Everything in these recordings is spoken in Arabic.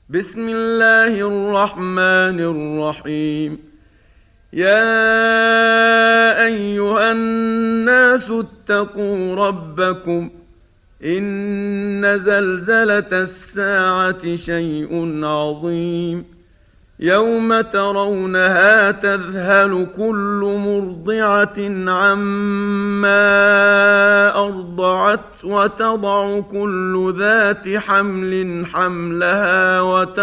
بسم الله الرحمن الرحيم. يا أيها الناس اتقوا ربكم إن زلزلة الساعة شيء عظيم يوم ترونها تذهل كل مرضعة عما أرضعت وتضع كل ذات حمل حملها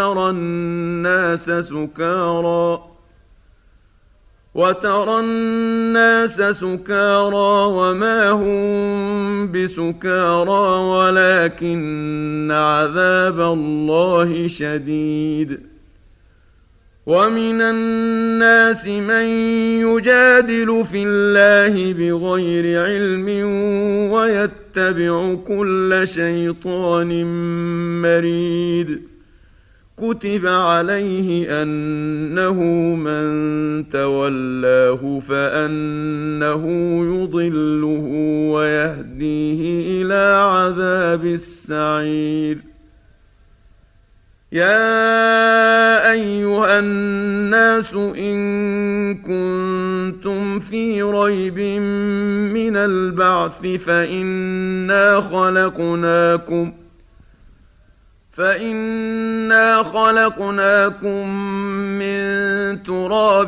وترى الناس سكارى وما هم بسكارى ولكن عذاب الله شديد. ومن الناس من يجادل في الله بغير علم ويتبع كل شيطان مريد. كتب عليه أنه من تولاه فأنه يضله ويهديه إلى عذاب السعير. يا أيها الناس إن كنتم في ريب من البعث فإنا خلقناكم من تراب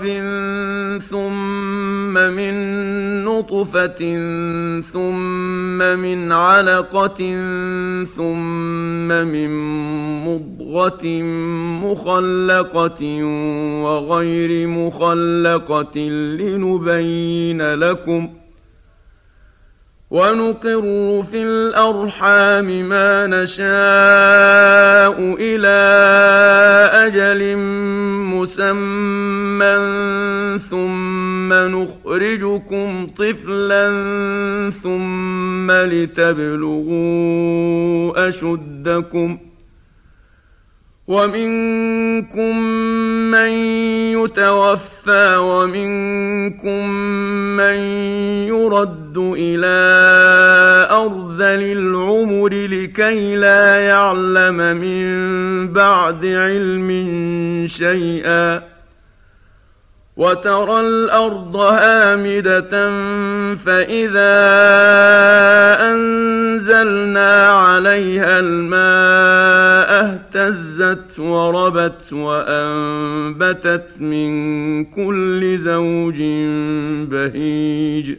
ثم من نطفة ثم من علقة ثم من مضغة مخلقة وغير مخلقة لنبين لكم ونقر في الأرحام ما نشاء إلى أجل مسمى ثم نخرجكم طفلا ثم لتبلغوا أشدكم ومنكم من يتوفى ومنكم من يرد إلى أرذل العمر لكي لا يعلم من بعد علم شيئا. وترى الأرض هامدة فإذا أنزلنا عليها الماء اهتزت وربت وأنبتت من كل زوج بهيج.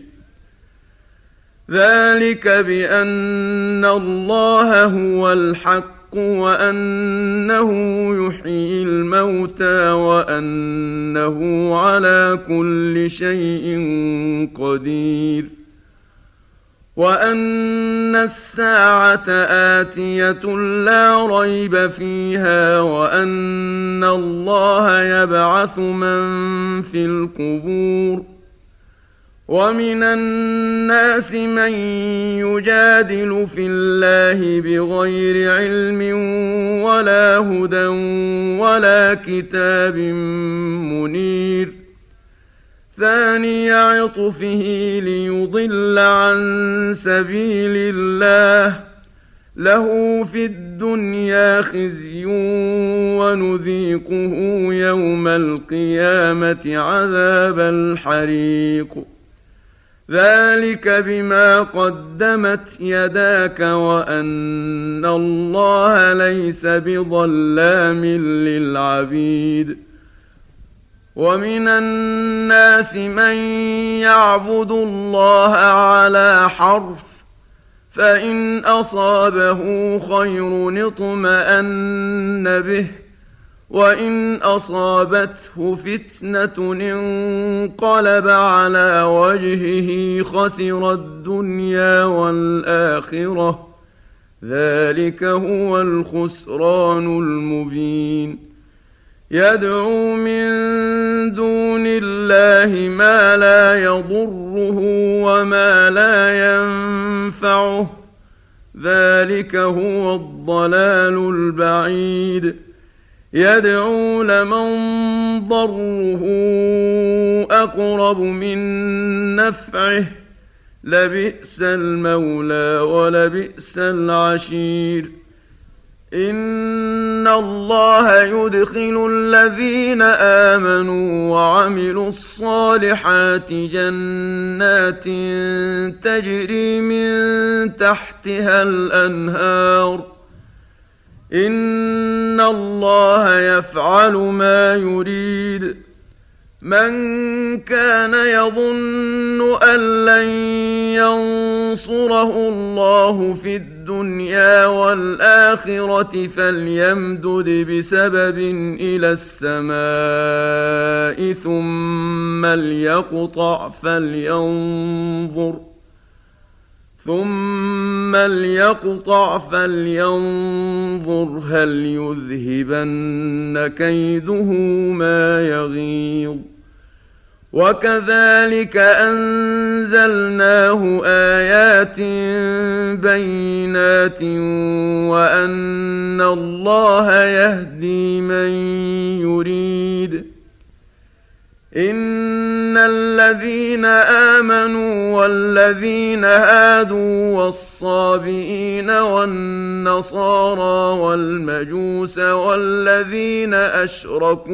ذلك بأن الله هو الحق وأنه يحيي الموتى وأنه على كل شيء قدير. وأن الساعة آتية لا ريب فيها وأن الله يبعث من في القبور. ومن الناس من يجادل في الله بغير علم ولا هدى ولا كتاب منير. ثاني عطفه ليضل عن سبيل الله له في الدنيا خزي ونذيقه يوم القيامة عذاب الحريق. ذلك بما قدمت يداك وأن الله ليس بظلام للعبيد. ومن الناس من يعبد الله على حرف فإن أصابه خير اطمأن به وإن أصابته فتنة انقلب على وجهه خسر الدنيا والآخرة. ذلك هو الخسران المبين. يدعو من دون الله ما لا يضره وما لا ينفعه. ذلك هو الضلال البعيد. يدعو لمن ضره أقرب من نفعه لبئس المولى ولبئس العشير. إن الله الله يدخل الذين آمنوا وعملوا الصالحات جنات تجري من تحتها الأنهار إن الله يفعل ما يريد. من كان يظن أن لن ينصره الله في الدنيا والآخرة فليمدد بسبب إلى السماء ثم ليقطع فلينظر هل يذهبن كيده ما يغيظ. وكذلك أنزلناه آيات بينات وأن الله يهدي من يريد. إن الذين آمنوا والذين هادوا والصابئين والنصارى والمجوس والذين أشركوا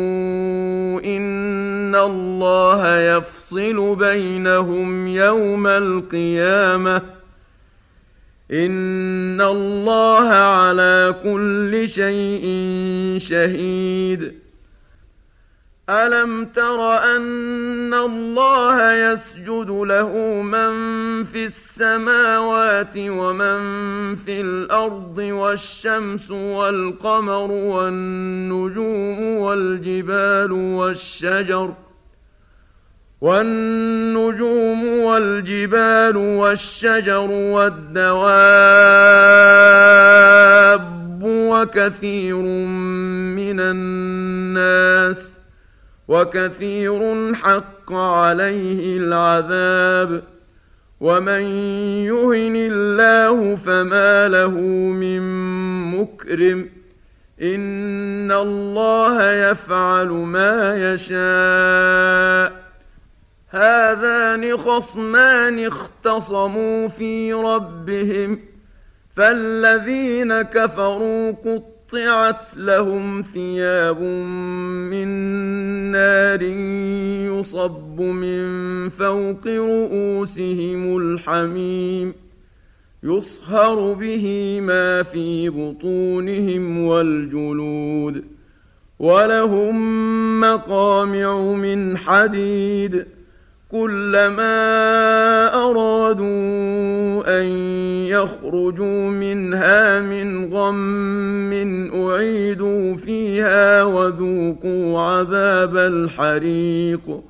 إن الله يفصل بينهم يوم القيامة إن الله على كل شيء شهيد. ألم تر أن الله يسجد له من في السماوات ومن في الأرض والشمس والقمر والنجوم والجبال والشجر والدواب وكثير حق عليه العذاب. ومن يهن الله فما له من مكرم إن الله يفعل ما يشاء. هذان خصمان اختصموا في ربهم فالذين كفروا قطعت لهم ثياب من نار يصب من فوق رؤوسهم الحميم يصهر به ما في بطونهم والجلود ولهم مقامع من حديد كلما أرادوا أن يخرجوا منها من غم أعيدوا فيها وذوقوا عذاب الحريق.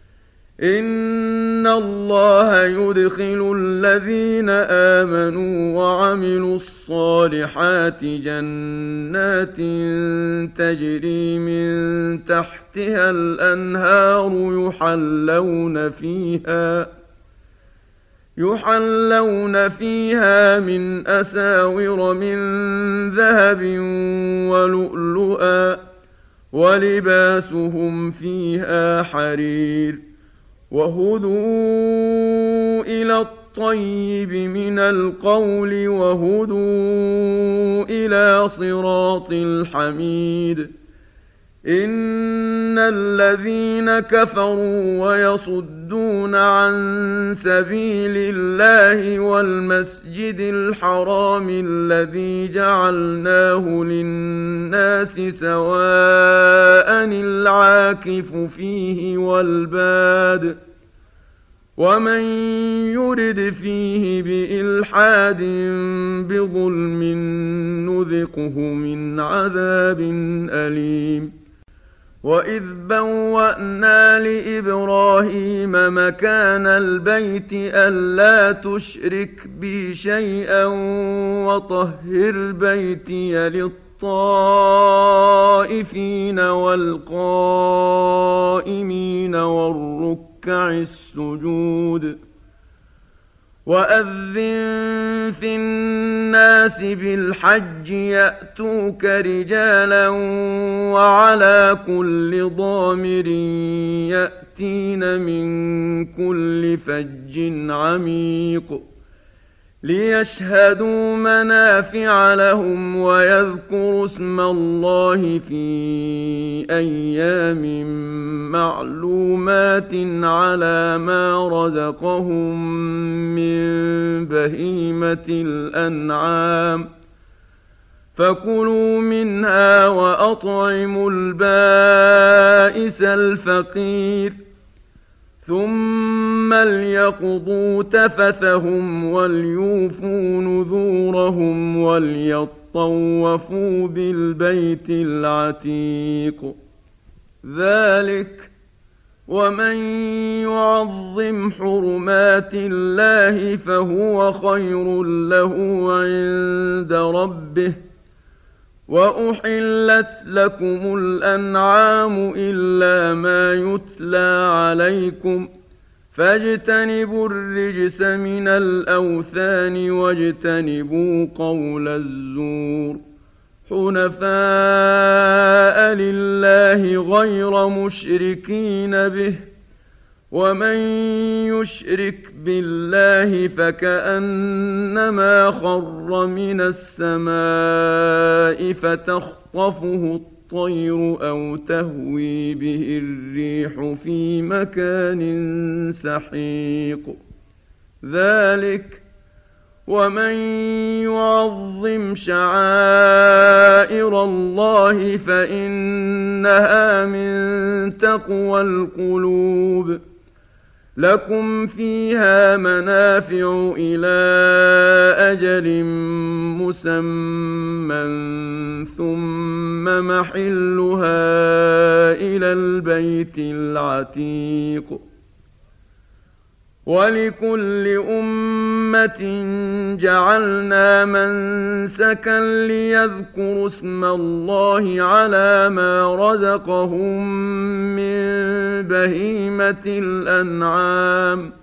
إن الله يدخل الذين آمنوا وعملوا الصالحات جنات تجري من تحتها الأنهار يحلون فيها من أساور من ذهب ولؤلؤا ولباسهم فيها حرير وهدوا إلى الطيب من القول وهدوا إلى صراط الحميد. إن الذين كفروا ويصدون عن سبيل الله والمسجد الحرام الذي جعلناه للناس سواء العاكف فيه والباد ومن يرد فيه بإلحاد بظلم نذقه من عذاب أليم. وإذ بوأنا لإبراهيم مكان البيت ألا تشرك بي شيئا وطهر بيتي للطائفين والقائمين والركع السجود. وأذن في الناس بالحج يأتوك رجالا وعلى كل ضامر يأتين من كل فج عميق. ليشهدوا منافع لهم ويذكروا اسم الله في أيام معلومات على ما رزقهم من بهيمة الأنعام فكلوا منها وأطعموا البائس الفقير ثم ليقضوا تفثهم وليوفوا نذورهم وليطوفوا بالبيت العتيق ذلك ومن يعظم حرمات الله فهو خير له عند ربه وأحلت لكم الأنعام إلا ما يتلى عليكم فاجتنبوا الرجس من الأوثان واجتنبوا قول الزور حنفاء لله غير مشركين به ومن يشرك بالله فكأنما خر من السماء فتخطفه الطير أو تهوي به الريح في مكان سحيق ذلك ومن يعظم شعائر الله فإنها من تقوى القلوب لكم فيها منافع إلى أجل مسمى ثم محلها إلى البيت العتيق ولكل أمة جعلنا منسكا ليذكروا اسم الله على ما رزقهم من بهيمة الأنعام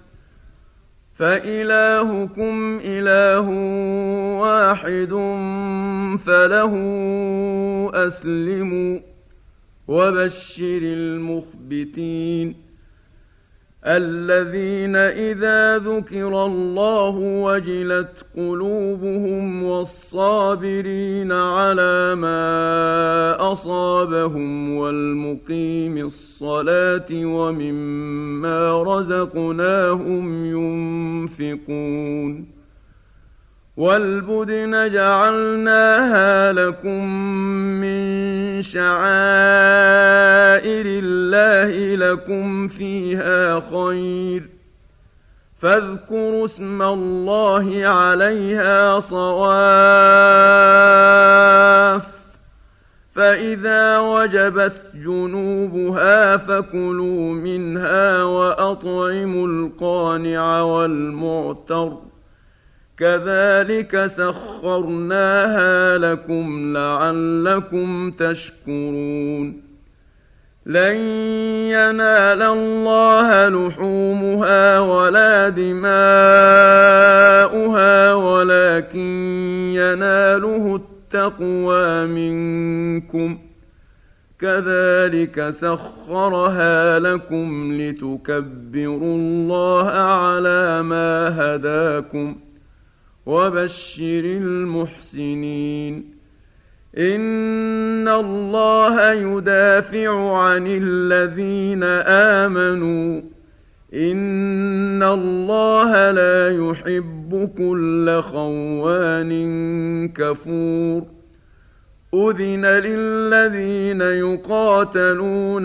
فإلهكم إله واحد فله أسلموا وبشر المخبتين الذين إذا ذكر الله وجلت قلوبهم والصابرين على ما أصابهم والمقيم الصلاة ومما رزقناهم ينفقون والبدن جعلناها لكم من شعائر الله لكم فيها خير فاذكروا اسم الله عليها صواف فإذا وجبت جنوبها فكلوا منها وأطعموا القانع والمعتر كذلك سخرناها لكم لعلكم تشكرون لن ينال الله لحومها ولا دماؤها ولكن يناله التقوى منكم كذلك سخرها لكم لتكبروا الله على ما هداكم وبشر المحسنين إن الله يدافع عن الذين آمنوا إن الله لا يحب كل خوان كفور أذن للذين يقاتلون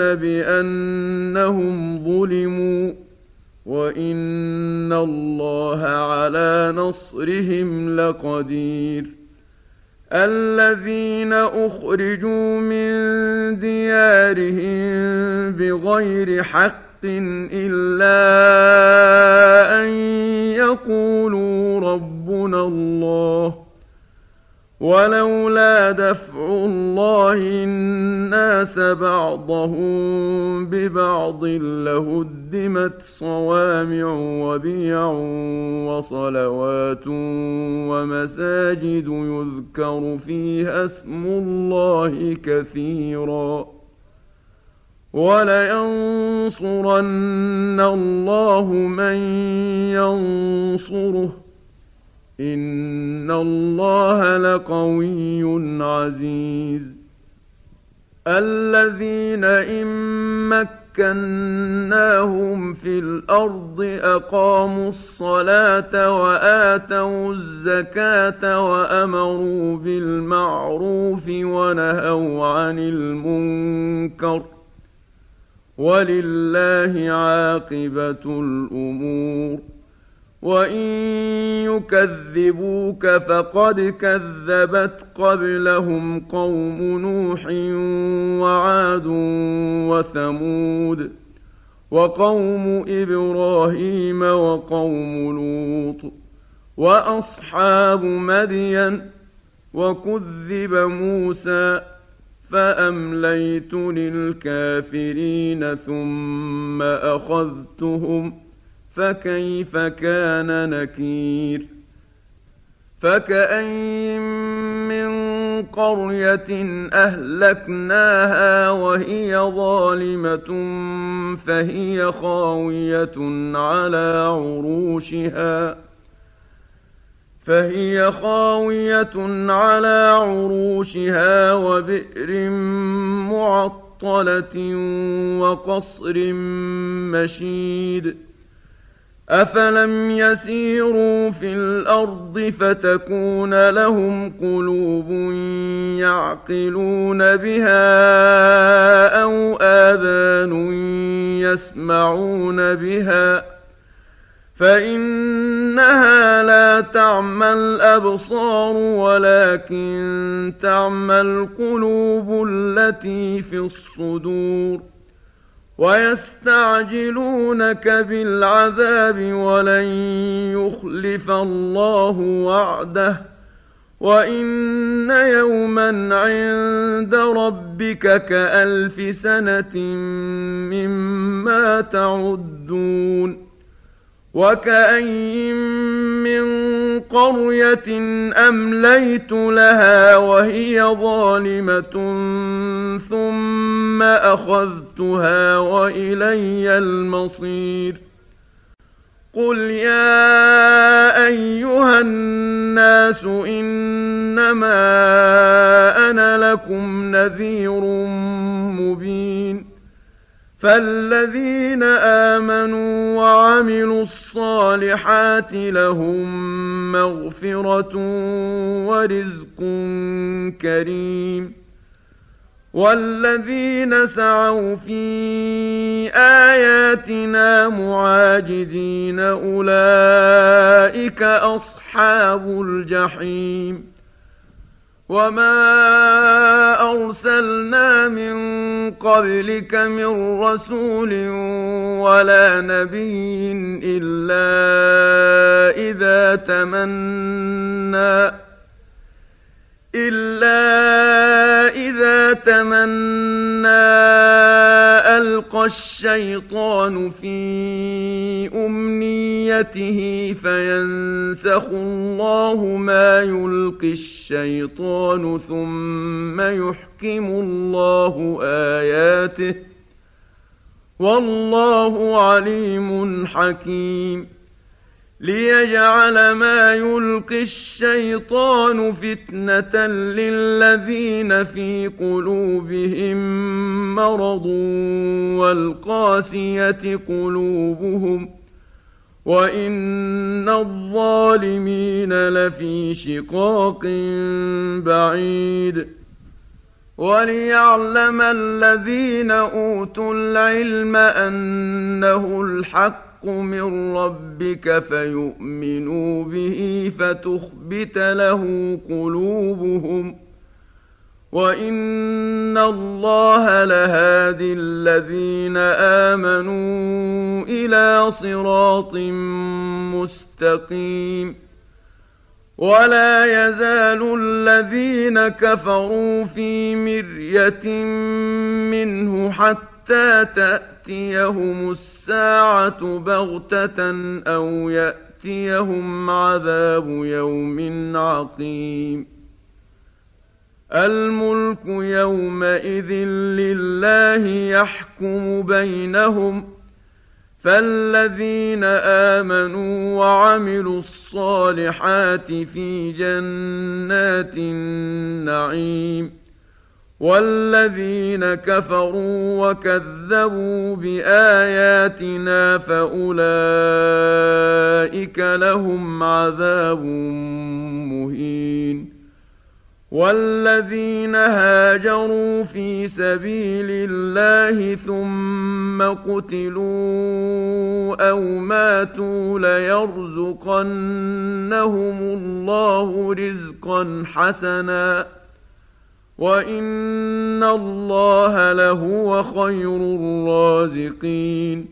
بأنهم ظلموا وإن الله على نصرهم لقدير الذين أخرجوا من ديارهم بغير حق إلا أن يقولوا ربنا الله ولولا دفع الله الناس بعضهم ببعض لهدمت صوامع وبيع وصلوات ومساجد يذكر فيها اسم الله كثيرا ولينصرن الله من ينصره إن الله لقوي عزيز الذين إن مكناهم في الأرض أقاموا الصلاة وآتوا الزكاة وأمروا بالمعروف ونهوا عن المنكر ولله عاقبة الأمور وإن يكذبوك فقد كذبت قبلهم قوم نوح وعاد وثمود وقوم إبراهيم وقوم لوط وأصحاب مدين وكذب موسى فأمليت للكافرين ثم أخذتهم فكيف كان نكير فكأين من قرية أهلكناها وهي ظالمة فهي خاوية على عروشها وبئر معطلة وقصر مشيد أفلم يسيروا في الأرض فتكون لهم قلوب يعقلون بها أو آذان يسمعون بها فإنها لا تعمى الأبصار ولكن تعمى القلوب التي في الصدور ويستعجلونك بالعذاب ولن يخلف الله وعده وإن يوما عند ربك كألف سنة مما تعدون وكأين من قرية أمليت لها وهي ظالمة ثم أخذتها وإلي المصير قل يا أيها الناس إنما أنا لكم نذير مبين فالذين آمنوا وعملوا الصالحات لهم مغفرة ورزق كريم والذين سعوا في آياتنا معاجزين أولئك أصحاب الجحيم وما أرسلنا من قبلك من رسول ولا نبي إلا إذا تمنى ألقى الشيطان في أمنيته فينسخ الله ما يلقي الشيطان ثم يحكم الله آياته والله عليم حكيم ليجعل ما يلقي الشيطان فتنة للذين في قلوبهم مرض والقاسية قلوبهم وإن الظالمين لفي شقاق بعيد وليعلم الذين أوتوا العلم أنه الحق من ربك فيؤمنوا به فتخبت له قلوبهم وإن الله لهادي الذين آمنوا إلى صراط مستقيم ولا يزال الذين كفروا في مرية منه حتى تأتيهم الساعة بغتة أو يأتيهم عذاب يوم عقيم الملك يومئذ لله يحكم بينهم فالذين آمنوا وعملوا الصالحات في جنات النعيم، والذين كفروا وكذبوا بآياتنا فأولئك لهم عذاب مهين. والذين هاجروا في سبيل الله ثم قتلوا أو ماتوا ليرزقنهم الله رزقا حسنا وإن الله لهو خير الرازقين.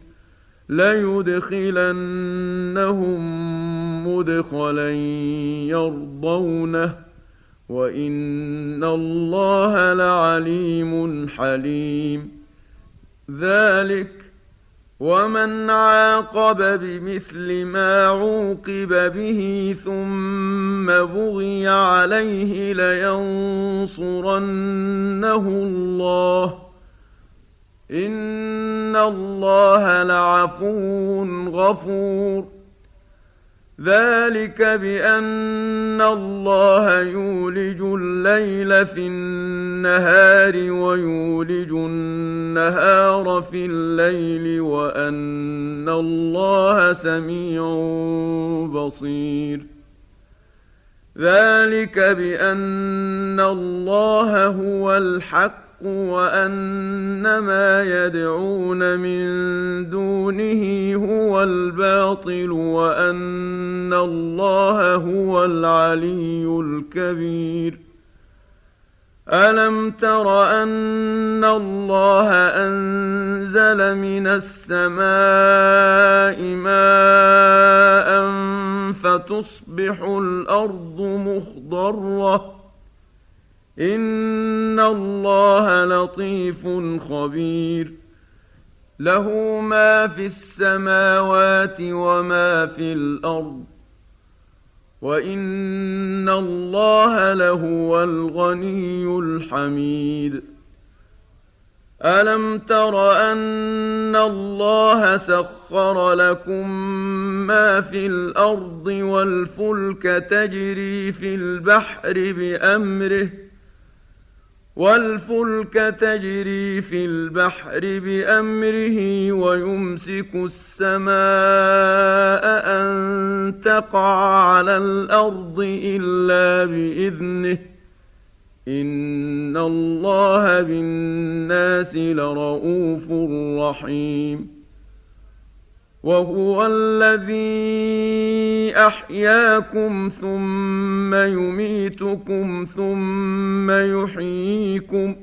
ليدخلنهم مدخلا يرضونه وإن الله لعليم حليم. ذلك ومن عاقب بمثل ما عوقب به ثم بغي عليه لينصرنه الله إن الله لعفو غفور. ذلك بأن الله يولج الليل في النهار ويولج النهار في الليل وأن الله سميع بصير. ذلك بأن الله هو الحق وأن ما يدعون من دونه هو الباطل وأن الله هو العلي الكبير. ألم تر أن الله أنزل من السماء ماء فتصبح الأرض مخضرة إن الله لطيف خبير. له ما في السماوات وما في الأرض وإن الله لهو الغني الحميد. ألم تر أن الله سخر لكم ما في الأرض والفلك تجري في البحر بأمره ويمسك السماء أن تقع على الأرض إلا بإذنه إن الله بالناس لرءوف رحيم. وهو الذي أحياكم ثم يميتكم ثم يحييكم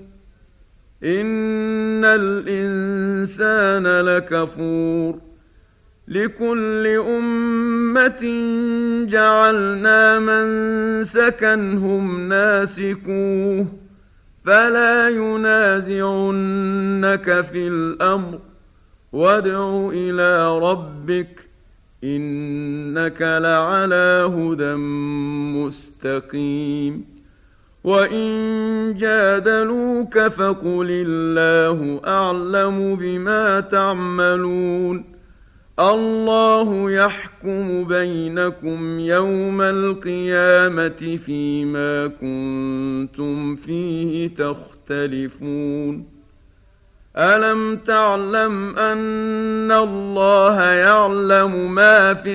إن الإنسان لكفور. لكل أمة جعلنا منسكا هم ناسكوه فلا ينازعنك في الأمر وادع إلى ربك إنك لعلى هدى مستقيم. وإن جادلوك فقل الله أعلم بما تعملون الله يحكم بينكم يوم القيامة فيما كنتم فيه تختلفون. ألم تعلم أن الله يعلم ما في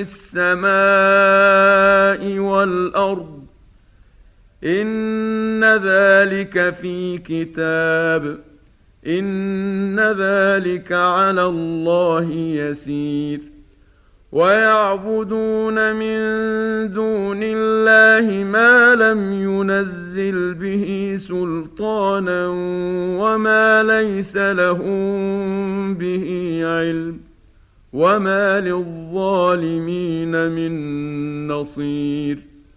السماء والأرض إن ذلك في كتاب إن ذلك على الله يسير. ويعبدون من دون الله ما لم ينزل به سلطانا وما ليس لهم به علم وما للظالمين من نصير.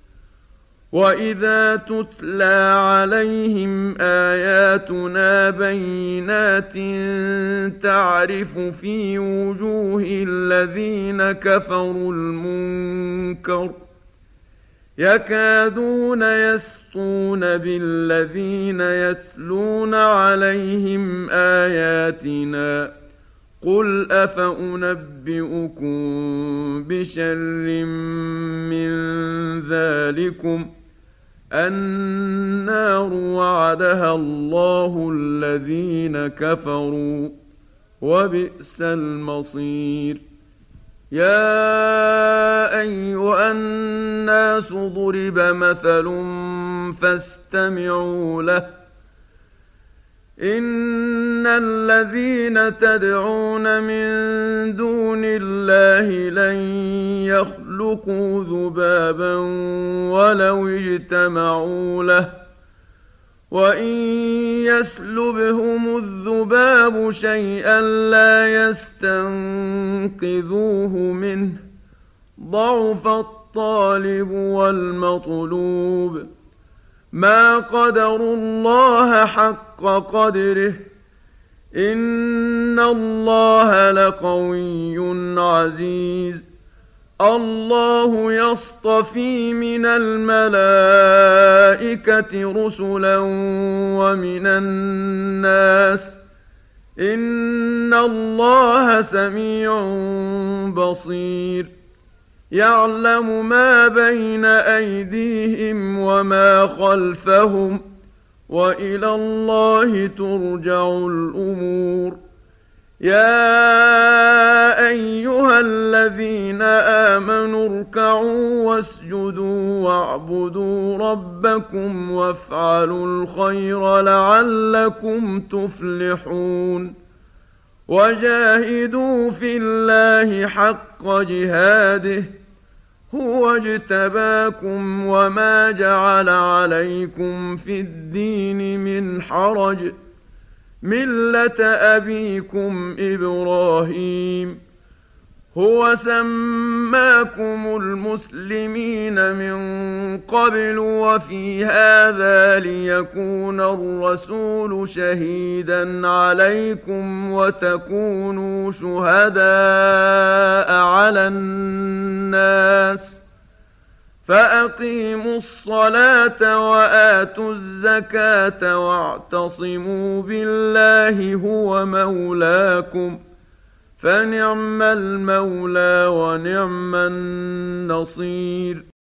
وإذا تتلى عليهم آياتنا بينات تعرف في وجوه الذين كفروا المنكر يكادون يسطون بالذين يتلون عليهم آياتنا قل أفأنبئكم بشر من ذلكم النار وعدها الله الذين كفروا وبئس المصير. يا أيها الناس ضرب مثل فاستمعوا له إن الذين تدعون من دون الله لن يخلقوا ذبابا ولو اجتمعوا له وإن يسلبهم الذباب شيئا لا يستنقذوه منه ضعف الطالب والمطلوب ما قدروا الله حق قدره إن الله لقوي عزيز. الله يصطفي من الملائكة رسلا ومن الناس إن الله سميع بصير. يعلم ما بين أيديهم وما خلفهم وإلى الله ترجع الأمور. يا أيها الذين آمنوا اركعوا واسجدوا واعبدوا ربكم وافعلوا الخير لعلكم تفلحون. وجاهدوا في الله حق جهاده هو اجتباكم وما جعل عليكم في الدين من حرج ملة أبيكم إبراهيم هو سماكم المسلمين من قبل وفي هذا ليكون الرسول شهيدا عليكم وتكونوا شهداء على الناس فأقيموا الصلاة وآتوا الزكاة واعتصموا بالله هو مولاكم فنعم المولى ونعم النصير.